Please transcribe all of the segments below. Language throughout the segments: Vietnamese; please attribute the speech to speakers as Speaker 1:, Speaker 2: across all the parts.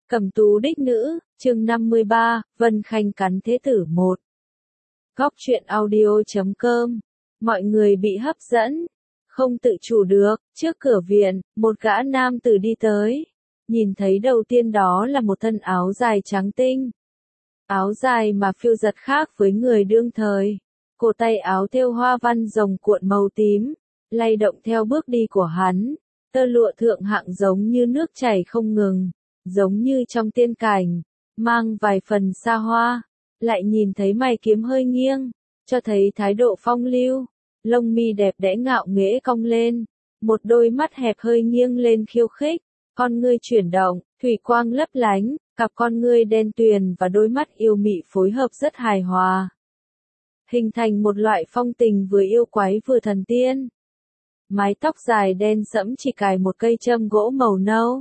Speaker 1: Cẩm tú đích nữ, chương 53, Vân Khanh cắn thế tử 1. Góc truyện audio.com. Mọi người bị hấp dẫn, không tự chủ được, trước cửa viện, một gã nam tử đi tới. Nhìn thấy đầu tiên đó là một thân áo dài trắng tinh. Áo dài mà phiêu giật khác với người đương thời. Cổ tay áo thêu hoa văn rồng cuộn màu tím, lay động theo bước đi của hắn. Tơ lụa thượng hạng giống như nước chảy không ngừng, giống như trong tiên cảnh, mang vài phần xa hoa. Lại nhìn thấy mày kiếm hơi nghiêng, cho thấy thái độ phong lưu. Lông mi đẹp đẽ ngạo nghễ cong lên, một đôi mắt hẹp hơi nghiêng lên khiêu khích, con ngươi chuyển động, thủy quang lấp lánh, cặp con ngươi đen tuyền và đôi mắt yêu mị phối hợp rất hài hòa, hình thành một loại phong tình vừa yêu quái vừa thần tiên. Mái tóc dài đen sẫm chỉ cài một cây châm gỗ màu nâu.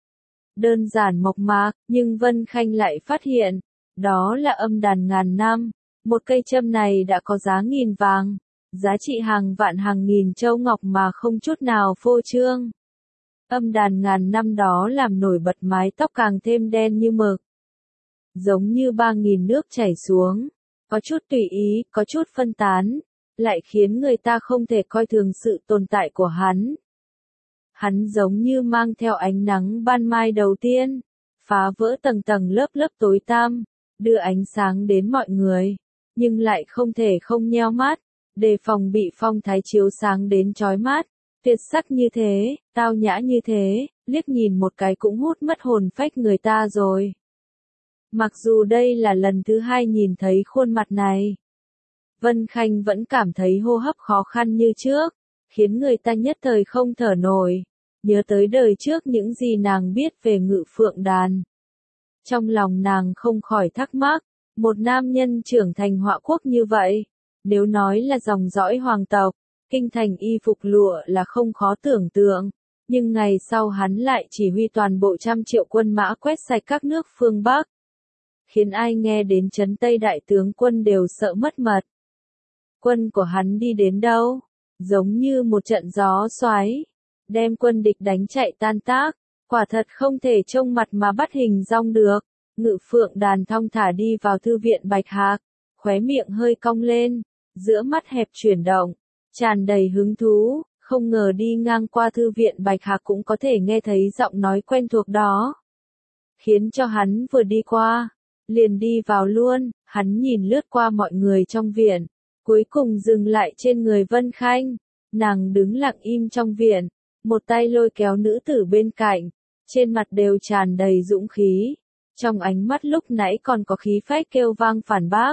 Speaker 1: Đơn giản mộc mạc, nhưng Vân Khanh lại phát hiện, đó là âm đàn ngàn năm. Một cây châm này đã có giá nghìn vàng, giá trị hàng vạn hàng nghìn châu ngọc mà không chút nào phô trương. Âm đàn ngàn năm đó làm nổi bật mái tóc càng thêm đen như mực, giống như 3.000 nước chảy xuống, có chút tùy ý, có chút phân tán, lại khiến người ta không thể coi thường sự tồn tại của hắn. Hắn giống như mang theo ánh nắng ban mai đầu tiên, phá vỡ tầng tầng lớp lớp tối tăm, đưa ánh sáng đến mọi người, nhưng lại không thể không nheo mắt, đề phòng bị phong thái chiếu sáng đến chói mắt. Tuyệt sắc như thế, tao nhã như thế, liếc nhìn một cái cũng hút mất hồn phách người ta rồi. Mặc dù đây là lần thứ hai nhìn thấy khuôn mặt này, Vân Khanh vẫn cảm thấy hô hấp khó khăn như trước, khiến người ta nhất thời không thở nổi, nhớ tới đời trước những gì nàng biết về Ngự Phượng Đàn. Trong lòng nàng không khỏi thắc mắc, một nam nhân trưởng thành Họa quốc như vậy, nếu nói là dòng dõi hoàng tộc, kinh thành y phục lụa là không khó tưởng tượng, nhưng ngày sau hắn lại chỉ huy toàn bộ 100 triệu quân mã quét sạch các nước phương Bắc, khiến ai nghe đến trấn Tây đại tướng quân đều sợ mất mật. Quân của hắn đi đến đâu? Giống như một trận gió xoáy, đem quân địch đánh chạy tan tác, quả thật không thể trông mặt mà bắt hình dong được. Ngự Phượng Đàn thong thả đi vào thư viện Bạch Hạc, khóe miệng hơi cong lên, giữa mắt hẹp chuyển động, tràn đầy hứng thú, không ngờ đi ngang qua thư viện Bạch Hạc cũng có thể nghe thấy giọng nói quen thuộc đó. Khiến cho hắn vừa đi qua, liền đi vào luôn. Hắn nhìn lướt qua mọi người trong viện, cuối cùng dừng lại trên người Vân Khanh. Nàng đứng lặng im trong viện, một tay lôi kéo nữ tử bên cạnh, trên mặt đều tràn đầy dũng khí, trong ánh mắt lúc nãy còn có khí phách kêu vang phản bác.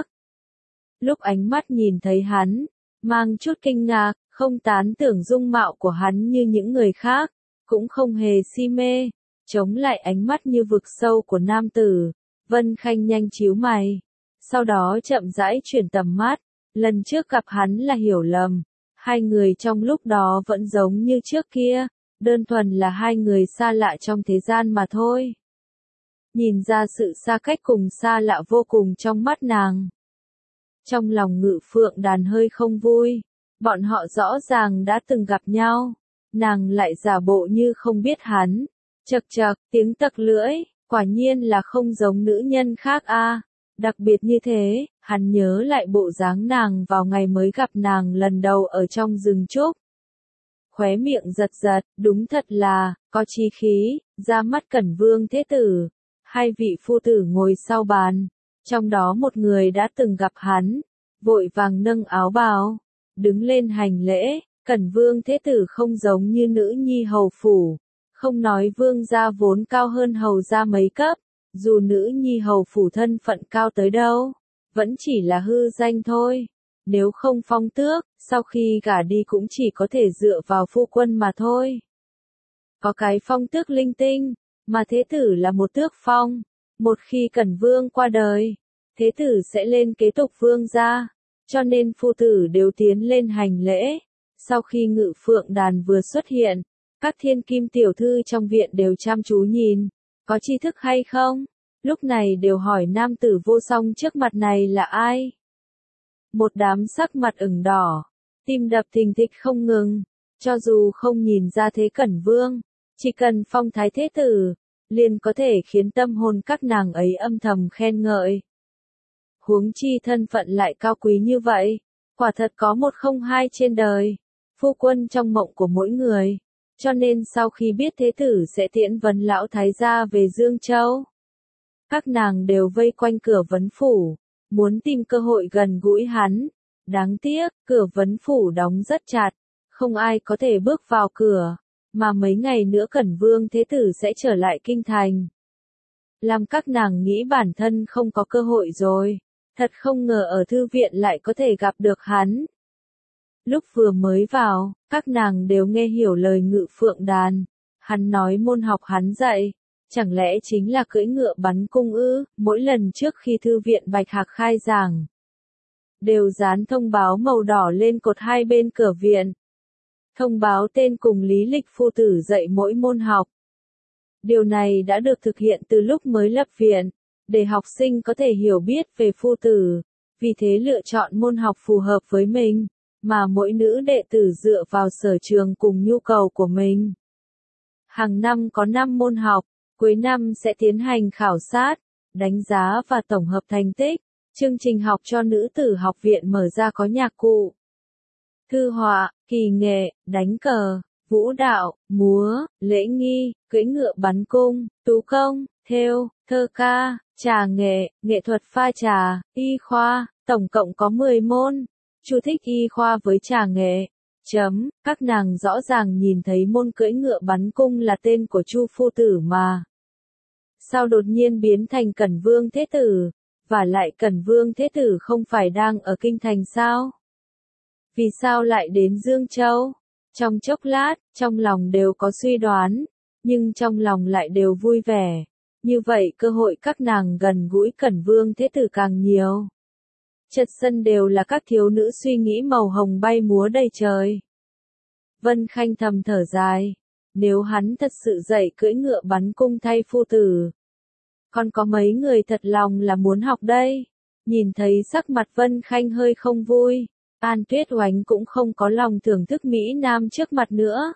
Speaker 1: Lúc ánh mắt nhìn thấy hắn, mang chút kinh ngạc, không tán tưởng dung mạo của hắn như những người khác, cũng không hề si mê, chống lại ánh mắt như vực sâu của nam tử. Vân Khanh nhanh chíu mày, sau đó chậm rãi chuyển tầm mắt. Lần trước gặp hắn là hiểu lầm, hai người trong lúc đó vẫn giống như trước kia, đơn thuần là hai người xa lạ trong thế gian mà thôi. Nhìn ra sự xa cách cùng xa lạ vô cùng trong mắt nàng. Trong lòng Ngự Phượng Đàn hơi không vui, bọn họ rõ ràng đã từng gặp nhau, nàng lại giả bộ như không biết hắn. Chậc chậc, tiếng tặc lưỡi, quả nhiên là không giống nữ nhân khác a. Đặc biệt như thế, hắn nhớ lại bộ dáng nàng vào ngày mới gặp nàng lần đầu ở trong rừng trúc. Khóe miệng giật giật, đúng thật là, có chí khí, ra mắt Cẩn Vương thế tử. Hai vị phu tử ngồi sau bàn, trong đó một người đã từng gặp hắn, vội vàng nâng áo bào, đứng lên hành lễ. Cẩn Vương thế tử không giống như nữ nhi hầu phủ, không nói vương gia vốn cao hơn hầu gia mấy cấp. Dù nữ nhi hầu phủ thân phận cao tới đâu, vẫn chỉ là hư danh thôi. Nếu không phong tước, sau khi gả đi cũng chỉ có thể dựa vào phu quân mà thôi. Có cái phong tước linh tinh, mà thế tử là một tước phong. Một khi Cẩn Vương qua đời, thế tử sẽ lên kế tục vương gia, cho nên phu tử đều tiến lên hành lễ. Sau khi Ngự Phượng Đàn vừa xuất hiện, các thiên kim tiểu thư trong viện đều chăm chú nhìn. Có tri thức hay không? Lúc này đều hỏi nam tử vô song trước mặt này là ai? Một đám sắc mặt ửng đỏ, tim đập thình thịch không ngừng. Cho dù không nhìn ra thế Cẩn Vương, chỉ cần phong thái thế tử, liền có thể khiến tâm hồn các nàng ấy âm thầm khen ngợi. Huống chi thân phận lại cao quý như vậy, quả thật có một không hai trên đời, phu quân trong mộng của mỗi người. Cho nên sau khi biết thế tử sẽ tiễn vấn lão thái gia về Dương Châu, các nàng đều vây quanh cửa vấn phủ, muốn tìm cơ hội gần gũi hắn. Đáng tiếc, cửa vấn phủ đóng rất chặt, không ai có thể bước vào cửa, mà mấy ngày nữa Cẩn Vương thế tử sẽ trở lại kinh thành. Làm các nàng nghĩ bản thân không có cơ hội rồi, thật không ngờ ở thư viện lại có thể gặp được hắn. Lúc vừa mới vào, các nàng đều nghe hiểu lời Ngự Phượng Đàn, hắn nói môn học hắn dạy, chẳng lẽ chính là cưỡi ngựa bắn cung ư? Mỗi lần trước khi thư viện Bạch Hạc khai giảng, đều dán thông báo màu đỏ lên cột hai bên cửa viện. Thông báo tên cùng lý lịch phu tử dạy mỗi môn học. Điều này đã được thực hiện từ lúc mới lập viện, để học sinh có thể hiểu biết về phu tử, vì thế lựa chọn môn học phù hợp với mình, mà mỗi nữ đệ tử dựa vào sở trường cùng nhu cầu của mình. Hàng năm có 5 môn học, cuối năm sẽ tiến hành khảo sát, đánh giá và tổng hợp thành tích. Chương trình học cho nữ tử học viện mở ra có nhạc cụ, thư họa, kỳ nghệ, đánh cờ, vũ đạo, múa, lễ nghi, cưỡi ngựa bắn cung, tú công, thêu, thơ ca, trà nghệ, nghệ thuật pha trà, y khoa, tổng cộng có 10 môn. Chú thích y khoa với trà nghệ. Các nàng rõ ràng nhìn thấy môn cưỡi ngựa bắn cung là tên của Chu phu tử mà. Sao đột nhiên biến thành Cẩn Vương thế tử? Và lại Cẩn Vương thế tử không phải đang ở kinh thành sao? Vì sao lại đến Dương Châu? Trong chốc lát, trong lòng đều có suy đoán, nhưng trong lòng lại đều vui vẻ. Như vậy cơ hội các nàng gần gũi Cẩn Vương thế tử càng nhiều. Chật sân đều là các thiếu nữ suy nghĩ màu hồng bay múa đầy trời. Vân Khanh thầm thở dài, nếu hắn thật sự dạy cưỡi ngựa bắn cung thay phu tử, còn có mấy người thật lòng là muốn học đây. Nhìn thấy sắc mặt Vân Khanh hơi không vui, An Tuyết Oánh cũng không có lòng thưởng thức Mỹ Nam trước mặt nữa.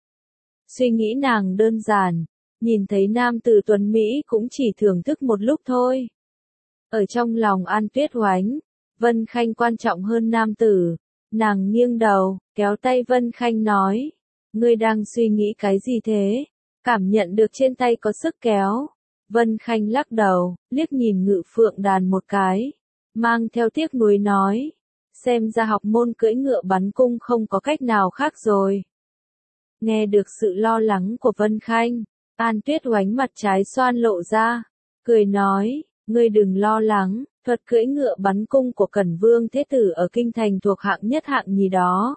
Speaker 1: Suy nghĩ nàng đơn giản, nhìn thấy nam tử tuấn Mỹ cũng chỉ thưởng thức một lúc thôi. Ở trong lòng An Tuyết Oánh, Vân Khanh quan trọng hơn nam tử. Nàng nghiêng đầu, kéo tay Vân Khanh nói, ngươi đang suy nghĩ cái gì thế? Cảm nhận được trên tay có sức kéo. Vân Khanh lắc đầu, liếc nhìn Ngự Phượng Đàn một cái, mang theo tiếc nuối nói, xem ra học môn cưỡi ngựa bắn cung không có cách nào khác rồi. Nghe được sự lo lắng của Vân Khanh, An Tuyết Oánh mặt trái xoan lộ ra, cười nói, ngươi đừng lo lắng, thuật cưỡi ngựa bắn cung của Cẩn Vương thế tử ở kinh thành thuộc hạng nhất hạng nhì đó.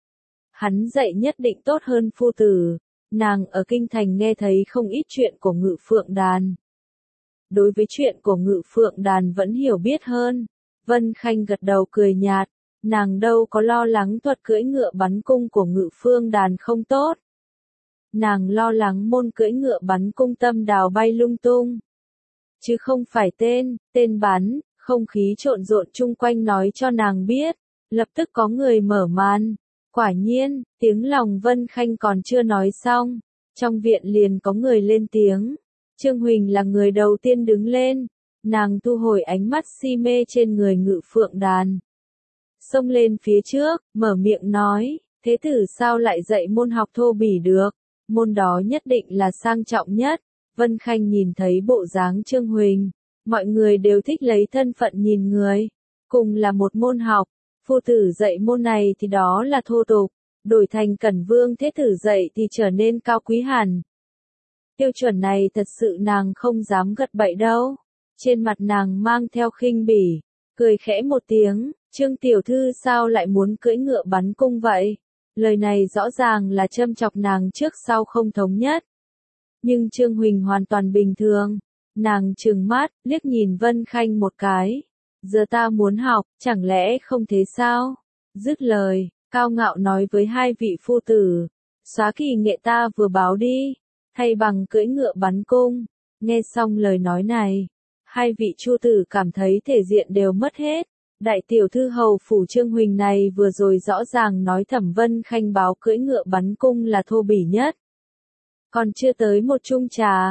Speaker 1: Hắn dạy nhất định tốt hơn phu tử. Nàng ở kinh thành nghe thấy không ít chuyện của Ngự Phượng Đàn. Đối với chuyện của Ngự Phượng Đàn vẫn hiểu biết hơn. Vân Khanh gật đầu cười nhạt, nàng đâu có lo lắng thuật cưỡi ngựa bắn cung của Ngự Phượng Đàn không tốt. Nàng lo lắng môn cưỡi ngựa bắn cung tâm đào bay lung tung. Chứ không phải tên bắn, không khí trộn rộn chung quanh nói cho nàng biết, lập tức có người mở màn. Quả nhiên, tiếng lòng Vân Khanh còn chưa nói xong, trong viện liền có người lên tiếng. Trương Huỳnh là người đầu tiên đứng lên, nàng thu hồi ánh mắt si mê trên người Ngự Phượng Đàn. Xông lên phía trước, mở miệng nói, thế tử sao lại dạy môn học thô bỉ được, môn đó nhất định là sang trọng nhất. Vân Khanh nhìn thấy bộ dáng Trương Huỳnh, mọi người đều thích lấy thân phận nhìn người, cùng là một môn học. Phu tử dạy môn này thì đó là thô tục, đổi thành Cẩn Vương thế tử dạy thì trở nên cao quý hẳn. Tiêu chuẩn này thật sự nàng không dám gật bậy đâu. Trên mặt nàng mang theo khinh bỉ, cười khẽ một tiếng, Trương tiểu thư sao lại muốn cưỡi ngựa bắn cung vậy? Lời này rõ ràng là châm chọc nàng trước sau không thống nhất. Nhưng Trương Huỳnh hoàn toàn bình thường, nàng trừng mắt, liếc nhìn Vân Khanh một cái. Giờ ta muốn học, chẳng lẽ không thế sao? Dứt lời, cao ngạo nói với hai vị phu tử, xóa kỳ nghệ ta vừa báo đi, thay bằng cưỡi ngựa bắn cung. Nghe xong lời nói này, hai vị chu tử cảm thấy thể diện đều mất hết. Đại tiểu thư hầu phủ Trương Huỳnh này vừa rồi rõ ràng nói Thẩm Vân Khanh báo cưỡi ngựa bắn cung là thô bỉ nhất. Còn chưa tới một chung trà,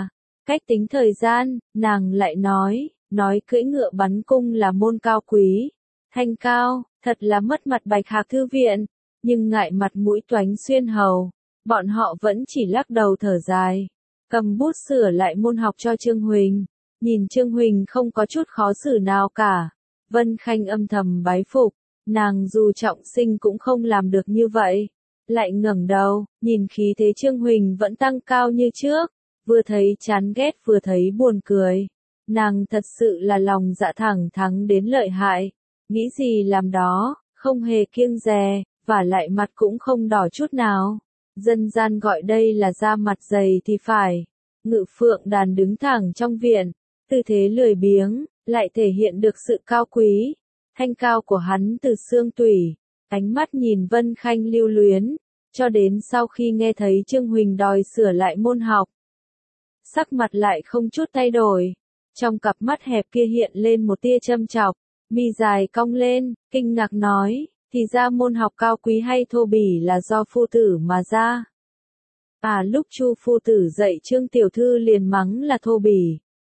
Speaker 1: Cách tính thời gian, nàng lại nói cưỡi ngựa bắn cung là môn cao quý, thanh cao, thật là mất mặt Bạch Hạc thư viện, nhưng ngại mặt mũi Toánh Xuyên hầu, bọn họ vẫn chỉ lắc đầu thở dài, cầm bút sửa lại môn học cho Trương Huỳnh, nhìn Trương Huỳnh không có chút khó xử nào cả, Vân Khanh âm thầm bái phục, nàng dù trọng sinh cũng không làm được như vậy, lại ngẩng đầu, nhìn khí thế Trương Huỳnh vẫn tăng cao như trước, vừa thấy chán ghét vừa thấy buồn cười. Nàng thật sự là lòng dạ thẳng thắn đến lợi hại, nghĩ gì làm đó, không hề kiêng dè, và lại mặt cũng không đỏ chút nào. Dân gian gọi đây là da mặt dày thì phải. Ngự Phượng Đàn đứng thẳng trong viện, tư thế lười biếng, lại thể hiện được sự cao quý, thanh cao của hắn từ xương tủy, ánh mắt nhìn Vân Khanh lưu luyến, cho đến sau khi nghe thấy Trương Huỳnh đòi sửa lại môn học. Sắc mặt lại không chút thay đổi. Trong cặp mắt hẹp kia hiện lên một tia châm chọc, mi dài cong lên, kinh ngạc nói, thì ra môn học cao quý hay thô bỉ là do phu tử mà ra. Lúc Chu phu tử dạy Trương tiểu thư liền mắng là thô bỉ.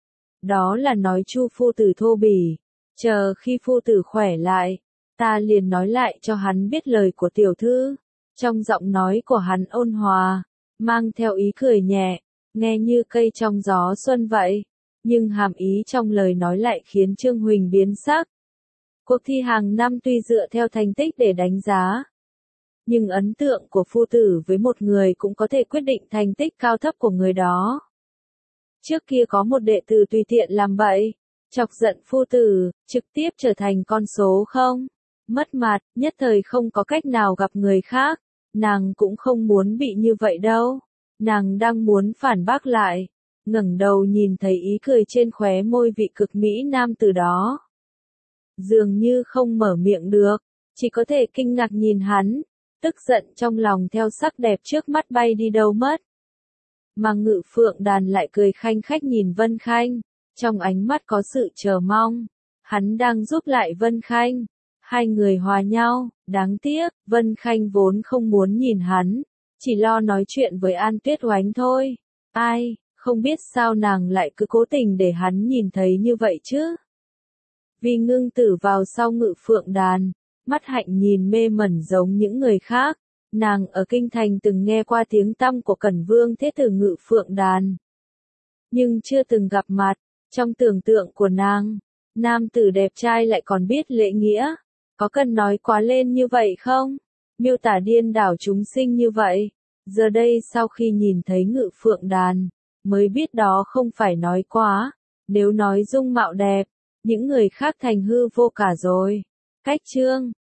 Speaker 1: Đó là nói Chu phu tử thô bỉ, chờ khi phu tử khỏe lại, ta liền nói lại cho hắn biết lời của tiểu thư. Trong giọng nói của hắn ôn hòa, mang theo ý cười nhẹ, nghe như cây trong gió xuân vậy. Nhưng hàm ý trong lời nói lại khiến Trương Huỳnh biến sắc. Cuộc thi hàng năm tuy dựa theo thành tích để đánh giá, nhưng ấn tượng của phu tử với một người cũng có thể quyết định thành tích cao thấp của người đó. Trước kia có một đệ tử tùy tiện làm bậy, chọc giận phu tử, trực tiếp trở thành con số không. Mất mặt, nhất thời không có cách nào gặp người khác, nàng cũng không muốn bị như vậy đâu. Nàng đang muốn phản bác lại, ngẩng đầu nhìn thấy ý cười trên khóe môi vị cực mỹ nam từ đó. Dường như không mở miệng được, chỉ có thể kinh ngạc nhìn hắn, tức giận trong lòng theo sắc đẹp trước mắt bay đi đâu mất. Mà Ngự Phượng Đàn lại cười khanh khách nhìn Vân Khanh, trong ánh mắt có sự chờ mong. Hắn đang giúp lại Vân Khanh, hai người hòa nhau, đáng tiếc, Vân Khanh vốn không muốn nhìn hắn, chỉ lo nói chuyện với An Tuyết Oánh thôi. Ai, không biết sao nàng lại cứ cố tình để hắn nhìn thấy như vậy chứ. Vì Ngưng Tử vào sau Ngự Phượng Đàn, mắt hạnh nhìn mê mẩn giống những người khác. Nàng ở kinh thành từng nghe qua tiếng tăm của Cẩn Vương Thế Tử Ngự Phượng Đàn, nhưng chưa từng gặp mặt. Trong tưởng tượng của nàng, nam tử đẹp trai lại còn biết lễ nghĩa, có cần nói quá lên như vậy không? Miêu tả điên đảo chúng sinh như vậy. Giờ đây sau khi nhìn thấy Ngự Phượng Đàn, mới biết đó không phải nói quá. Nếu nói dung mạo đẹp, những người khác thành hư vô cả rồi. Cách chương